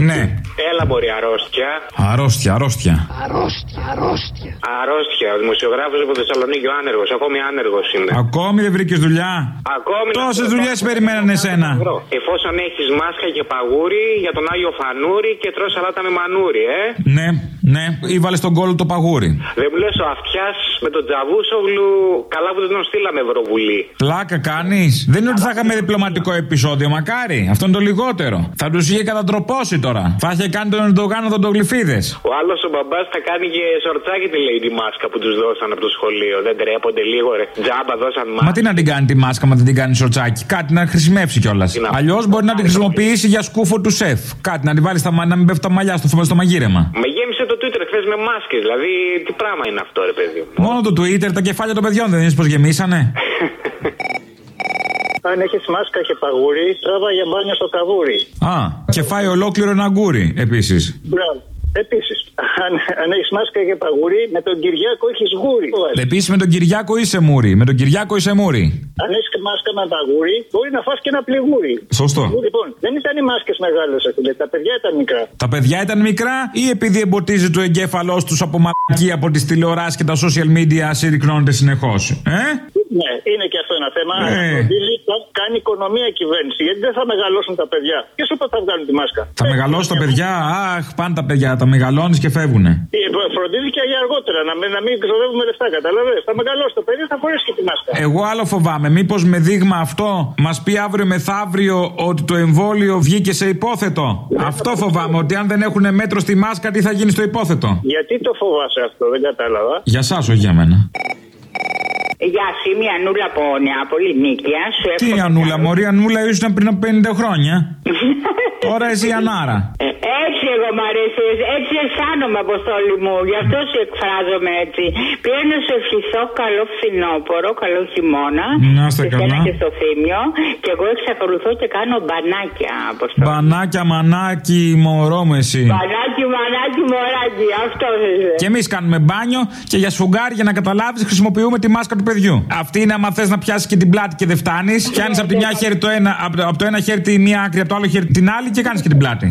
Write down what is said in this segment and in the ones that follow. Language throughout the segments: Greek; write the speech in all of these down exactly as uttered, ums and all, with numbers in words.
Ναι. Έλα, μπορεί αρρώστια. Αρρώστια, αρρώστια. Αρρώστια, αρρώστια. Αρρώστια. Ο δημοσιογράφος από Θεσσαλονίκη, ο άνεργος. Ακόμη άνεργος είναι. Ακόμη δεν βρήκες δουλειά. Ακόμη. Τόσες δουλειές περιμένανε εσένα. Εφόσον έχεις μάσκα και παγούρι για τον Άγιο Φανούρι και τρως σαλάτα με μανούρι, ε. Ναι, ναι. Ή βάλε στον κόλλο το παγούρι. Δεν μου λες ο Αυτιάς με τον Τζαβούσογλου. Καλά που δεν τον στείλαμε Ευρωβουλή. Πλάκα κάνεις. Δεν είναι ότι θα είχαμε διπλωματικό επεισόδιο, μακάρι. Αυτό είναι το λιγότερο. Θα τους είχε κατατροπώσει τώρα. Θα είχε κάνει τον Ερντογάν οδοντογλυφίδες. Ο άλλος ο μπαμπάς θα κάνει και σορτσάκι τη λέει τη μάσκα που τους δώσαν από το σχολείο. Δεν τρέπονται λίγο, ρε. Τζάμπα δώσαν μάσκα. Μα τι να την κάνει τη μάσκα, μα δεν την κάνει σορτσάκι. Κάτι να χρησιμεύσει κιόλας. Αλλιώς μπορεί να την χρησιμοποιήσει για σκούφο του σεφ. Κάτι να την βάλει στα, να μην πέφτει τα μαλλιά στο, στο μαγείρεμα. Με γέμισε το Twitter χθες με μάσκες. Δηλαδή, τι πράγμα είναι αυτό, ρε παιδί. Μόνο το Twitter, τα κεφάλια των παιδιών δεν είναι πως γεμίσανε. Αν έχεις μάσκα και παγούρι, τράβα για μπάνιο στο καβούρι. Α, και φάει ολόκληρο ένα γκούρι επίσης. Μπράβο. Επίσης, αν, αν έχεις μάσκα και παγούρι, με τον Κυριάκο έχεις γούρι. Επίσης, με τον Κυριάκο είσαι μούρι. Με τον Κυριάκο είσαι μούρι. Αν έχεις μάσκα με παγούρι, μπορεί να φας και ένα πληγούρι. Σωστό. Λοιπόν, δεν ήταν οι μάσκες μεγάλες, τα παιδιά ήταν μικρά. Τα παιδιά ήταν μικρά ή επειδή εμποτίζει το εγκέφαλός τους από μαλακή από τις τηλεοράσεις και τα social media συρρυκνώνεται συνεχώς. Ε? Ναι, είναι και αυτό ένα θέμα. Ε. Κάνει οικονομία η κυβέρνηση. Γιατί δεν θα μεγαλώσουν τα παιδιά. Και σου θα βγάλουν τη μάσκα. Θα ε, μεγαλώσουν τα παιδιά. Αχ, πάνε τα παιδιά. Τα μεγαλώνεις και φεύγουνε. Φροντίζει και για αργότερα. Να, να μην ξοδεύουμε λεφτά. Καταλαβαίνεις. Θα μεγαλώσει το παιδί, θα φορέσει και τη μάσκα. Εγώ άλλο φοβάμαι. Μήπως με δείγμα αυτό μας πει αύριο μεθαύριο ότι το εμβόλιο βγήκε σε υπόθετο. Ναι, αυτό φοβάμαι. Ότι αν δεν έχουν μέτρο στη μάσκα, τι θα γίνει στο υπόθετο. Γιατί το φοβάσαι αυτό, δεν κατάλαβα. Για σας, όχι για μένα. Γεια σου, είμαι η Ανούλα από Νεάπολη, Νίκαια. Τι η Ανούλα, μωρή, Ανούλα ήσουν πριν από πενήντα χρόνια. Τώρα εσύ Ανάρα. Έτσι εγώ μ' αρέσει, έτσι αισθάνομαι, Αποστόλη μου, γι' αυτό σου εκφράζομαι έτσι. Πήρα να σου ευχηθώ καλό φθινόπωρο, καλό χειμώνα. Να είστε καλά. Και στο Θήμιο. Και εγώ εξακολουθώ και κάνω μπανάκια, Αποστόλη. Μπανάκια, μανάκι, μωρό μου εσύ. Μπανάκι, μανάκι, μωράκι, αυτό είσαι. Και εμείς κάνουμε μπάνιο και για σφουγγάρι, για να καταλάβεις, χρησιμοποιούμε τη μάσκα του παιδιού. Αυτή είναι άμα θες να πιάσεις και την πλάτη και δεν φτάνεις. Πιάνεις από, από το ένα χέρι τη μία άκρη, από το άλλο χέρι την άλλη και κάνεις και την πλάτη.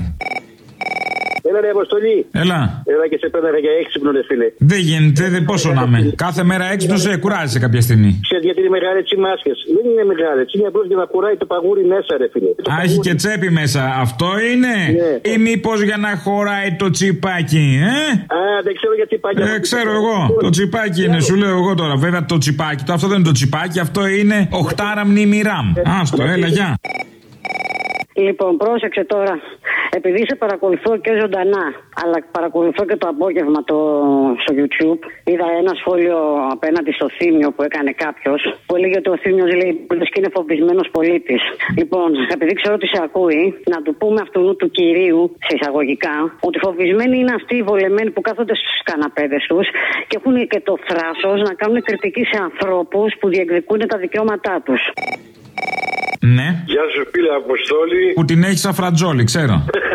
Έλα ρε Αποστολή. Έλα. Έλα και σε πέταγα για έξυπνο ρε φίλε. Δεν γίνεται, δεν πόσο να είμαι. Κάθε μέρα έξυπνος σε κουράζεσαι κάποια στιγμή. Ξέρεις γιατί είναι μεγάλες οι μάσκες. Δεν είναι μεγάλες, είναι απλώς για να κουράει το παγούρι μέσα ρε φίλε. Α, έχει και τσέπη μέσα. Αυτό είναι. Ναι. Ή μήπως για να χωράει το τσιπάκι, ε? Α, δεν ξέρω γιατί τσιπάκι. Ε, ξέρω εγώ. Το τσιπάκι είναι, σου λέω εγώ τώρα. Βέβαια το τσιπάκι, το αυτό δεν είναι το τσιπάκι, αυτό είναι οχτάρα μνήμη RAM. Άστο, έλα, γεια. Λοιπόν, πρόσεξε τώρα. Επειδή σε παρακολουθώ και ζωντανά, αλλά παρακολουθώ και το απόγευμα το, στο YouTube, είδα ένα σχόλιο απέναντι στο Θήμιο που έκανε κάποιος, που έλεγε ότι ο Θήμιος λέει και είναι φοβισμένος πολίτης. Λοιπόν, επειδή ξέρω ότι σε ακούει, να του πούμε αυτού του κυρίου, σε εισαγωγικά, ότι φοβισμένοι είναι αυτοί οι βολεμένοι που κάθονται στους καναπέδες τους και έχουν και το θράσος να κάνουν κριτική σε ανθρώπους που διεκδικούν τα δικαιώματά τους. Ναι. Γεια σου φίλε Αποστόλη. Που την έχεις σαν φρατζόλι, ξέρω.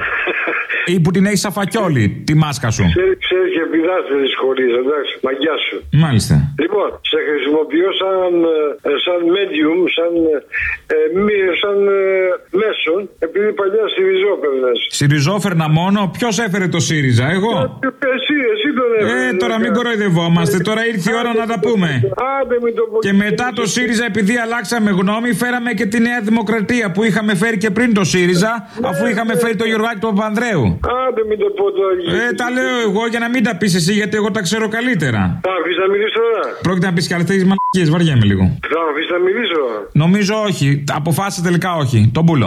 Ή που την έχεις σαν φακιόλι, τη μάσκα σου. Ξέρεις, ξέρεις και πηδάς με δυσκολίες, εντάξει, μαγιά σου. Μάλιστα. Λοιπόν, σε χρησιμοποιώ σαν, σαν medium, σαν, ε, μη, σαν ε, μέσον, επειδή παλιά Συριζόφερνες. Συριζόφερνα μόνο, ποιος έφερε το ΣΥΡΙΖΑ, εγώ? Ε, εσύ, εσύ τον έφερε. Ε, τώρα μην κοροϊδευόμαστε, τώρα ήρθε η ώρα να τα πούμε. Άντε, μην το πω. Και μετά το ΣΥΡΙΖΑ, επειδή αλλάξαμε γνώμη, φέραμε και τη Νέα Δημοκρατία που είχαμε φέρει και πριν το ΣΥΡΙΖΑ, αφού είχαμε φέρει το Γιωργάκη του Παπανδρέου. Άντε, μην το πω τώρα. Ε, τα λέω εγώ για να μην τα πεις εσύ, γιατί εγώ τα ξέρω καλύτερα. Θα αφήσεις να μιλήσω τώρα? Πρόκειται να πεις και άλλες τέτοιες μαλακίες, βαριέμαι λίγο. Θα αφήσεις να μιλήσω? Νομίζω όχι. Αποφάσισε τελικά όχι. Τον πουλο.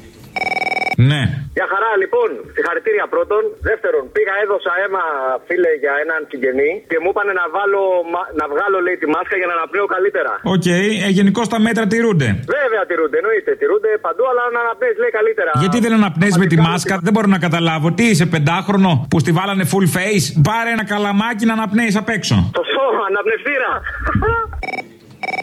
Ναι. Για χαρά, λοιπόν, συγχαρητήρια πρώτον. Δεύτερον, πήγα, έδωσα αίμα, φίλε, για έναν συγγενή και μου είπανε να, βάλω, να βγάλω, λέει, τη μάσκα για να αναπνέω καλύτερα. Οκ, okay. ε, γενικώς τα μέτρα τηρούνται. Βέβαια τηρούνται, εννοείται. Τηρούνται παντού, αλλά να αναπνέεις, λέει, καλύτερα. Γιατί δεν αναπνέεις με τη μάσκα, δεν μπορώ να καταλάβω. Τι είσαι, πεντάχρονο που στη βάλανε full face? Πάρε ένα καλαμάκι να αναπνέεις απ' έξω. Το σώμα, αναπνευστήρα.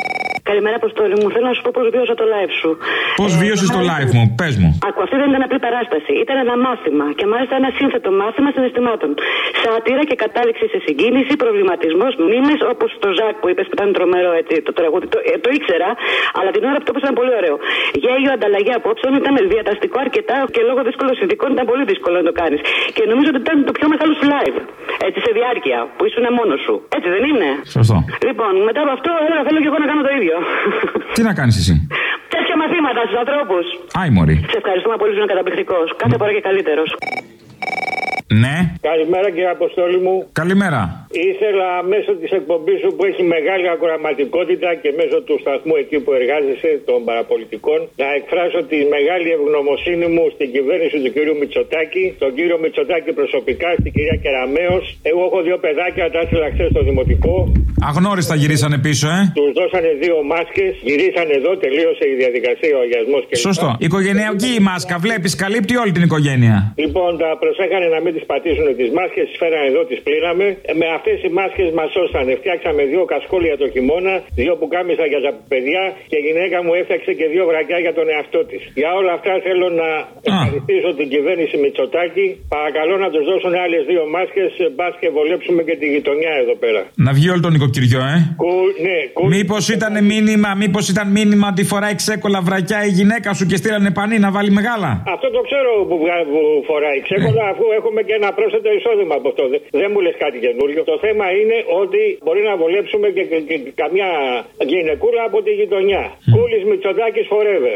Καλημέρα, Αποστόλη μου. Θέλω να σου πω πώς βίωσα το live σου. Πώς ε, βίωσες το live μου, πες μου. Ακού, αυτή δεν ήταν απλή παράσταση. Ήταν ένα μάθημα. Και μάλιστα ένα σύνθετο μάθημα συναισθημάτων. Σάτυρα και κατάληξη σε συγκίνηση, προβληματισμός, μνήμες, όπως το Ζακ που είπες που ήταν τρομερό έτσι, το τραγούδι. Το, ε, το ήξερα, αλλά την ώρα που το είπες ήταν πολύ ωραίο. Γέλιο, ανταλλαγή απόψεων, ήταν διαταστικό αρκετά και λόγω δύσκολων συνδικών ήταν πολύ δύσκολο να το κάνεις. Και νομίζω ότι ήταν το πιο μεγάλο σου live. Έτσι σε διάρκεια, που ήσουν μόνος σου. Έτσι δεν είναι? Σωστό. Λοιπόν, μετά από αυτό, έλα, θέλω και εγώ να κάνω το ίδιο. Τι να κάνεις εσύ? Τέτοια μαθήματα στους ανθρώπους. Άι, μωρή. Σε ευχαριστούμε πολύ, ήσουν καταπληκτικός. Κάθε φορά και καλύτερος. Ναι. Καλημέρα, κύριε Αποστόλη μου. Καλημέρα. Ήθελα μέσω της εκπομπής σου που έχει μεγάλη ακροαματικότητα και μέσω του σταθμού εκεί που εργάζεσαι των παραπολιτικών να εκφράσω τη μεγάλη ευγνωμοσύνη μου στην κυβέρνηση του κυρίου Μητσοτάκη, τον κύριο Μητσοτάκη προσωπικά, στην κυρία Κεραμέως. Εγώ έχω δύο παιδάκια, τα έστειλα χθες στο δημοτικό. Αγνώριστα γυρίσανε πίσω, ε. Τους δώσανε δύο μάσκες, γυρίσανε εδώ, τελείωσε η διαδικασία, ο αγιασμός και σωστό. Η οικογενειακή η μάσκα, βλέπεις, καλύπτει όλη την οικογένεια. Λοιπόν, τα προσέχανε να μην τις πατήσουν τις μάσκες, τις φέρανε εδώ, τις πλήραμε. Με αυτές οι μάσκες μας σώσανε. Φτιάξαμε δύο κασκόλια το χειμώνα, δύο πουκάμισα για τα παιδιά και η γυναίκα μου έφτιαξε και δύο βρακιά για τον εαυτό της. Για όλα αυτά θέλω να ευχαριστήσω την κυβέρνηση Μητσοτάκη. Παρακαλώ να τους δώσουν άλλες δύο μάσκες, μπας και βολέψουμε και τη γειτονιά εδώ πέρα. Να βγει όλο το νοικοκυριό, ε. Κου, ναι, κου... Μήπως ήταν μήνυμα, μήπως ήταν μήνυμα ότι φοράει ξέκολα βρακιά η γυναίκα σου και στείλανε πανί να βάλει μεγάλα. Αυτό το ξέρω που, που φοράει ξέκολα, ε. αφού έχουμε και ένα πρόσθετο εισόδημα από αυτό. Δεν μου λες κάτι καινούριο. Το θέμα είναι ότι μπορεί να βολέψουμε και, και, και, και καμιά γυναικούλα από τη γειτονιά. Mm. Κούλης Μητσοτάκης forever.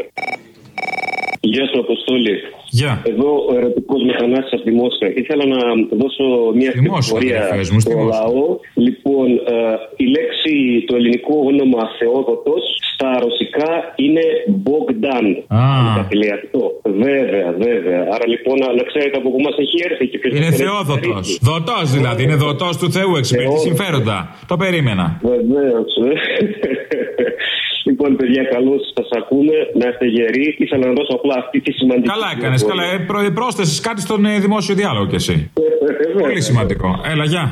Γεια σου, Αποστόλη. Γεια. Εδώ ο ερωτικός μηχανάς από τη Μόσχα. Ήθελα να δώσω μια πληροφορία στο λαό. Λοιπόν, ε, η λέξη, το ελληνικό όνομα Θεόδοτος στα ρωσικά είναι Bogdan. Ah. Αυτό. Βέβαια, βέβαια. Άρα λοιπόν να ξέρετε από πού μας έχει έρθει και ποιος είναι Θεόδοτος. Δοτός δηλαδή. Είναι δοτός του Θεού, εξυπηρετεί συμφέροντα. Το περίμενα. Βεβαίως. Λοιπόν, παιδιά, καλώς σας ακούνε, να είστε γεροί. Ήθελα να δώσω απλά αυτή τη σημαντική. Καλά έκανες, καλά. Ε, προ, πρόσθεσες κάτι στον ε, δημόσιο διάλογο κι εσύ. Πολύ σημαντικό. Έλα, γεια.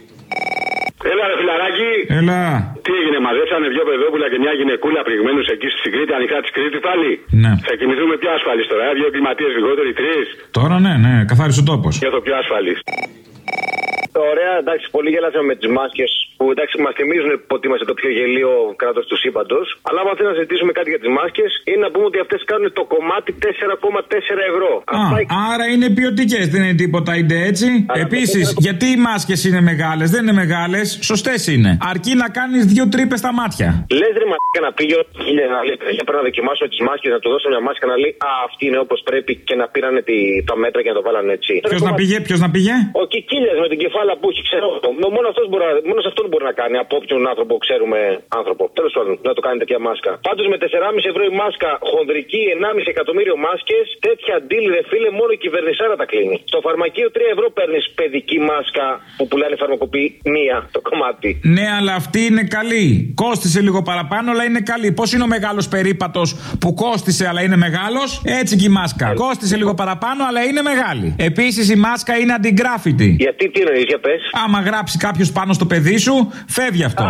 Έλα, ρε φιλαράκι. Έλα. Τι έγινε, μαζέψανε δυο παιδόπουλα και μια γυναικούλα πληγμένους εκεί στην Κρήτη, ανοιχτά τη Κρήτη πάλι. Ναι. Θα κοιμηθούμε πιο ασφαλείς τώρα, ε, δύο εγκληματίες λιγότεροι, τρεις. Τώρα ναι, ναι, καθάρισε ο τόπος. Νιώθω πιο ασφαλής. Ωραία, εντάξει, πολύ γελάσαμε με τις μάσκες που εντάξει μας θυμίζουν ότι είμαστε το πιο γελίο κράτος του σύμπαντος. Αλλά άμα θέλουμε να συζητήσουμε κάτι για τις μάσκες, είναι να πούμε ότι αυτές κάνουν το κομμάτι τέσσερα κόμμα τέσσερα ευρώ. Α, Αυτά... άρα είναι ποιοτικές, δεν είναι τίποτα ίντε έτσι. Επίσης, τέσσερα... γιατί οι μάσκες είναι μεγάλες, δεν είναι μεγάλες, σωστές είναι. Αρκεί να κάνεις δύο τρύπες στα μάτια. Λες ρε μαλάκα να πήγε ο Κίλια να λέει: για πρέπει να δοκιμάσω τις μάσκες, να του δώσω μια μάσκα να λέει: α, αυτή είναι όπως πρέπει και να πήρανε τη... τα μέτρα και να το βάλανε έτσι. Ποιος να πήγε, ποιος να πήγε? Ο Κικίλιας με την κεφάλα που έχει, ξέρω. Μόνο αυτός μπορεί, μόνο σε αυτόν μπορεί να κάνει από όποιον άνθρωπο ξέρουμε άνθρωπο. Τέλος πάντων, να το κάνει τέτοια μάσκα. Πάντως με τέσσερα κόμμα πέντε ευρώ η μάσκα, χονδρική ενάμιση εκατομμύριο μάσκες, τέτοια deal ρε φίλε, μόνο η κυβερνησάρα τα κλείνει. Στο φαρμακείο τρία ευρώ παίρνεις παιδική μάσκα που πουλάνε φαρμακοποιοί μία το κομμάτι. Ναι, αλλά αυτή είναι καλή. Κόστισε λίγο παραπάνω, αλλά είναι καλή. Πώς είναι ο μεγάλος περίπατος που κόστισε, αλλά είναι μεγάλος, έτσι και η μάσκα. Yeah. Κόστισε λίγο παραπάνω, αλλά είναι μεγάλη. Επίσης η μάσκα είναι αντιγκράφιτη. Γιατί τι εννοείς, για πες. Άμα γράψει κάποιος πάνω στο παιδί σου, φεύγει αυτό.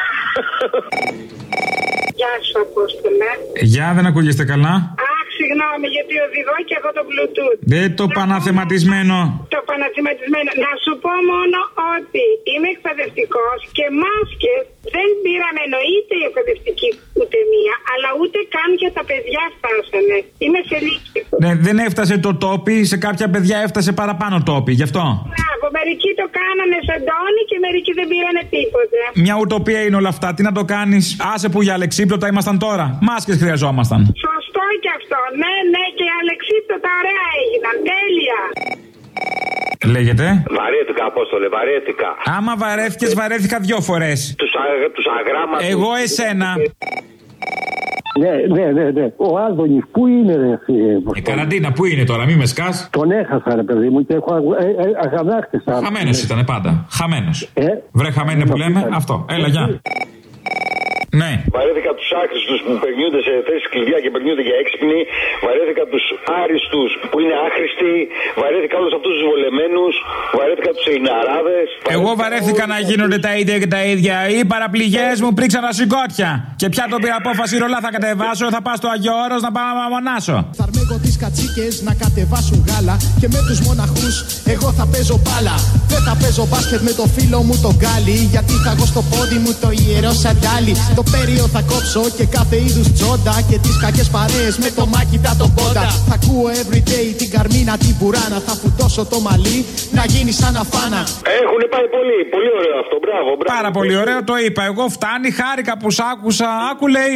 Γεια σου, Απόστολε. Γεια, δεν ακούγεστε καλά. Αχ, συγγνώμη, γιατί οδηγώ και έχω το Bluetooth. Δεν το παναθεματισμένο. Το παναθεματισμένο. Να σου πω μόνο ότι είμαι εκπαιδευτικός και μάσκες δεν πήραμε, εννοείται η εκπαιδευτική ούτε μία, αλλά ούτε καν για τα παιδιά φτάσανε. Είμαι σε λύκειο. Ναι, δεν έφτασε το τόπι, σε κάποια παιδιά έφτασε παραπάνω τόπι, γι' αυτό. Μπράβο, μερικοί το κάνανε σαν τόνι και μερικοί δεν πήρανε τίποτε. Μια ουτοπία είναι όλα αυτά, τι να το κάνεις. Άσε που για αλεξίπτωτα ήμασταν τώρα. Μάσκες χρειαζόμασταν. Σωστό και αυτό, ναι, ναι, και αλεξίπτωτα ωραία έγιναν, τέλεια. Λέγεται. Βαρέθηκα, Απόστολε, βαρέθηκα. Άμα βαρέθηκες, βαρέθηκα δυο φορές. Τους, α, τους αγράμματους. Εγώ εσένα. Ναι, ναι, ναι, ναι. Ο Άδωνης πού είναι, ρε φίλε? Η καραντίνα πού είναι τώρα, μη με σκάς. Τον έχασα, ρε παιδί μου, και έχω αγανάκτησα. Χαμένος ήτανε πάντα. Χαμένος. Ε? Βρε χαμένε που λέμε, αυτό. Έλα, γεια. Ναι. Βαρέθηκα τους άχρηστους που περνιούνται σε θέσεις κλειδιά και περνιούνται για έξυπνοι. Βαρέθηκα τους άριστους που είναι άχρηστοι. Βαρέθηκα όλους αυτούς τους βολεμένους. Βαρέθηκα τους ελληναράδες. Εγώ βαρέθηκα να γίνονται τα ίδια και τα ίδια. Οι παραπληγές μου πρίξαν τα σηκώτια. Και πια το πήρα απόφαση, ρολά θα κατεβάσω. Θα πάω στο Αγιο Όρος να πάω να μονάσω. Θα αρμέγω τις κατσίκες να κατεβάσουν γάλα. Και με τους μοναχούς εγώ θα παίζω μπάλα. Δεν θα παίζω μπάσκετ με το φίλο μου τον Γκάλι. Γιατί θα έχω στο πόδι μου το ιερό σαντάλι. Το πέριο θα κόψω και κάθε είδους τσόντα. Και τις κακές παρέες με το μάκιτα τον πόντα. Θα ακούω everyday την Καρμίνα την Μπουράνα. Θα φουτώσω το μαλλί να γίνει σαν αφάνα. Έχουν πάει πολύ, πολύ ωραίο αυτό. Μπράβο, μπράβο. Πάρα πολύ ωραίο, το είπα. Εγώ φτάνει, χάρηκα που σ' άκουσα. Άκου λέει.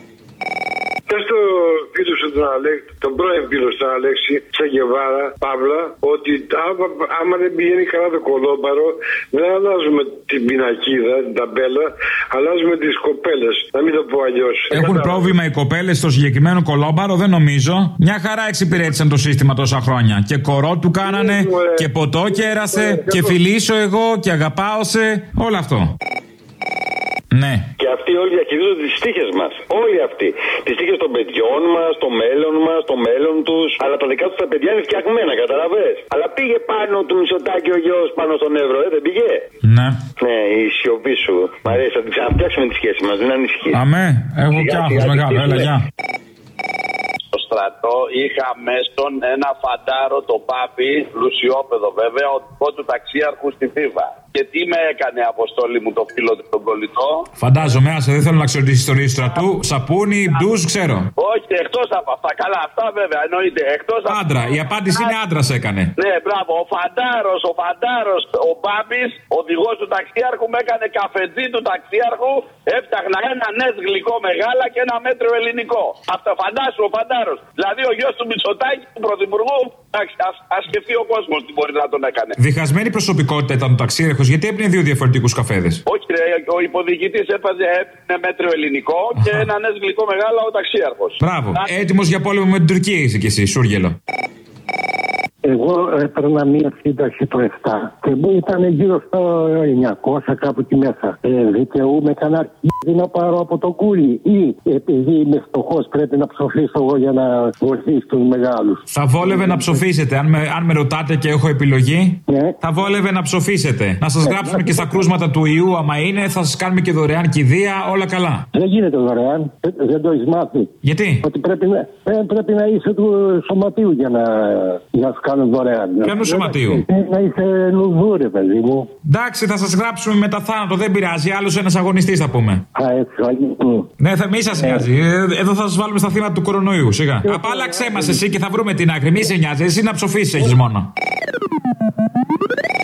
Πες το φίλο σου τον Αλέξη, τον πρώην φίλο του Αλέξη, Τσέ Γκεβάρα, Παύλα, ότι άμα, άμα δεν πηγαίνει καλά το κολόμπαρο, δεν αλλάζουμε την πινακίδα, την ταμπέλα, αλλάζουμε τις κοπέλες. Να μην το πω αλλιώς. Έχουν Κατά... πρόβλημα οι κοπέλες στο συγκεκριμένο κολόμπαρο, δεν νομίζω. Μια χαρά εξυπηρέτησαν το σύστημα τόσα χρόνια. Και κορό του κάνανε, ε, και ποτό κέρασε, ε, και φιλήσω εγώ, και αγαπάω σε, όλο αυτό. Ναι. Και αυτοί όλοι διαχειρίζονται τις τύχες μας. Όλοι αυτοί. Τις τύχες των παιδιών μας, το μέλλον μας, το μέλλον τους. Αλλά τα δικά τους τα παιδιά είναι φτιαγμένα, καταλαβες. Αλλά πήγε πάνω του Μητσοτάκη ο γιος πάνω στον Εύρο, ε, δεν πήγε. Ναι. Ναι, η σιωπή σου. Μ' αρέσει, θα την ξαναφτιάξουμε τη σχέση μας, δεν ανησυχείς. Αμέ, έχω κι άγχος μεγάλο, έλα, γεια. Στο στρατό είχα μέσον ένα φαντάρο το Πάπι, πλουσιόπεδο βέβαια, ο δικό του ταξίαρχου στη Θήβα. Και τι με έκανε, Αποστόλη μου, το φίλο του τον κολλητό. Φαντάζομαι, άσε, δεν θέλω να ξέρω τις ιστορίες του στρατού. Σαπούνι, μπλουζ, ξέρω. Όχι, εκτός από αυτά. Καλά, αυτά βέβαια εννοείται. Εκτός άντρα, από... η απάντηση είναι άντρας έκανε. Ναι, μπράβο. Ο φαντάρος, ο φαντάρος, ο Μπάμπης, ο οδηγός του ταξίαρχου, με έκανε καφετζή του ταξίαρχου. Έφτιαχνα ένα νες γλυκό μεγάλα και ένα μέτρο ελληνικό. Αυτό φαντάσου, ο φαντάρος. Δηλαδή ο γιος του Μητσοτάκη, του πρωθυπουργού, ας σκεφτεί ο κόσμος τι μπορεί να τον έκανε. Διχασμένη προσωπικότητα ήταν ο ταξίαρχος. Γιατί έπαιρνε δύο διαφορετικούς καφέδες. Όχι, ρε, ο υποδηγητής έπαιζε ένα μέτρο ελληνικό και ένα νες γλυκό μεγάλο ο ταξίαρχος. Μπράβο. Έτοιμος για πόλεμο με την Τουρκία είσαι κι εσύ, Σούργελο. Εγώ έπαιρνα μία σύνταξη το επτά και μου ήταν γύρω στο εννιακόσια κάπου εκεί μέσα. Ε, δικαιούμαι κανένα αρχίδι να πάρω από το κούλι ή επειδή είμαι φτωχός πρέπει να ψοφήσω εγώ για να βοηθήσω τους μεγάλους. Θα βόλευε να ψοφήσετε. Αν με, αν με ρωτάτε και έχω επιλογή, ναι. Θα βόλευε να ψοφήσετε. Να σας γράψουμε και στα κρούσματα του ιού, άμα είναι, θα σας κάνουμε και δωρεάν κηδεία, όλα καλά. Δεν γίνεται δωρεάν. Δεν το έχεις μάθει. Γιατί? Ότι πρέπει να, πρέπει να είσαι του σωματείου για να, για να Ποιανού σωματείου? Να είσαι λουδούρε, παιδί μου. Εντάξει, θα σας γράψουμε μετά θάνατο, δεν πειράζει. Άλλος ένας αγωνιστής θα πούμε. Α, έτσι, ναι, θα μη σας νοιάζει. Εδώ θα σας βάλουμε στα θύματα του κορονοϊού, σιγά. Απάλλαξέ μας εσύ και θα βρούμε την άκρη. Μη σε νοιάζει, εσύ να ψοφήσεις έχεις μόνο.